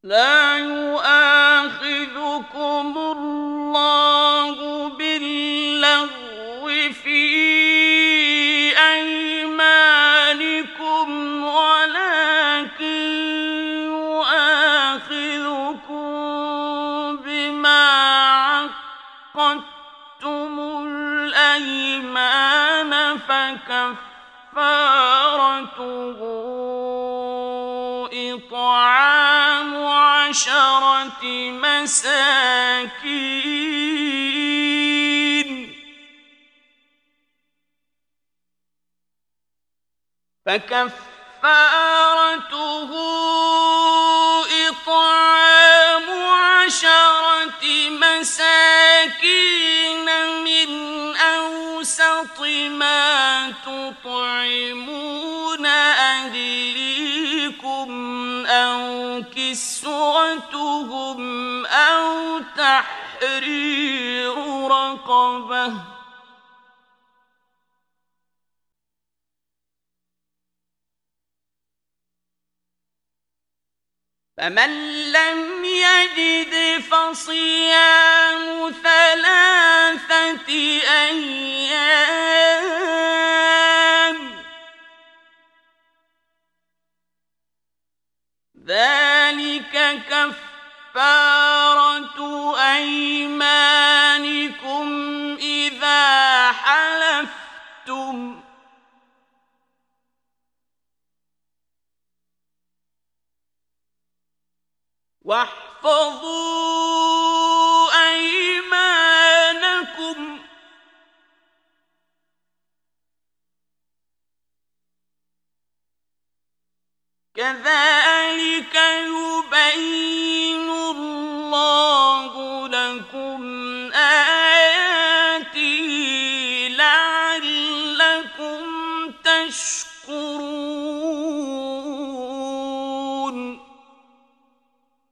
لا يؤاخذكم الله باللغو في أيمانكم ولكن يؤاخذكم بما عقدتم الأيمان فكفارته إطعام 10 مساكين من أوسط ما تطعمون أهليكم أو كسوتهم أو تحرير رقبة فمن لم يجد فصيام 3 أيام ذلك كفارة أيمانكم إذا حلفتم واحفظوا أيمانكم كذلك يبين الله لكم آياته لعلكم تشكرون